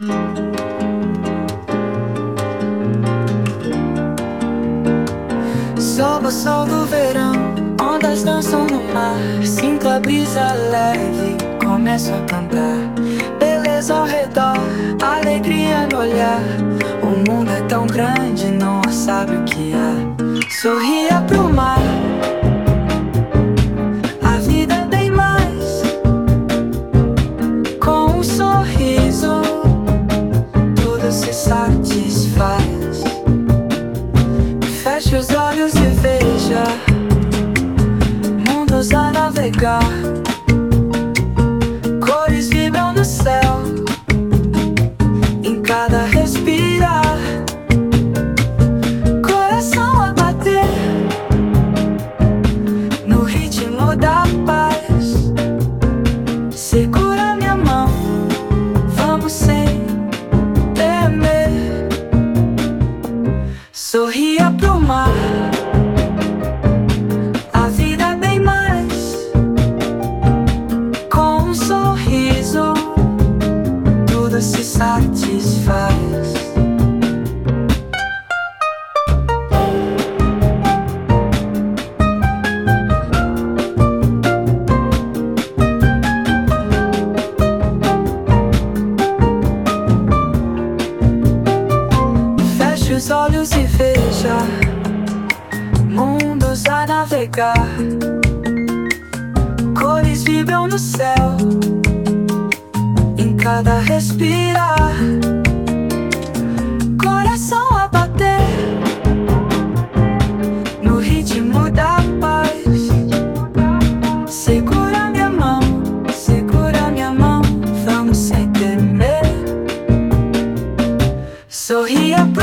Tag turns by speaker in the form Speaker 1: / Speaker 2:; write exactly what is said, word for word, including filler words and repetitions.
Speaker 1: Sob o sol do verão, ondas dançam no mar. Sinto a brisa leve, começo a cantar. Beleza ao redor, alegria no olhar. O mundo é tão grande, não sabe o que há. Sorria pro mar, a vida é bem mais. Com um sorriso, tudo se satisfaz. Feche os olhos e veja mundos a navegar. Cores vibram no céu em cada respirar. Coração a bater no ritmo da paz. Segura minha mão, vamos sem temer. Sorria pro mar, a vida é bem mais. Com um sorriso, tudo se satisfaz. Feche os olhos e veja mundos a navegar. Cores vibram no céu em cada respirar. Coração a bater no ritmo da paz. Segura minha mão, segura minha mão, vamos sem temer. Sorria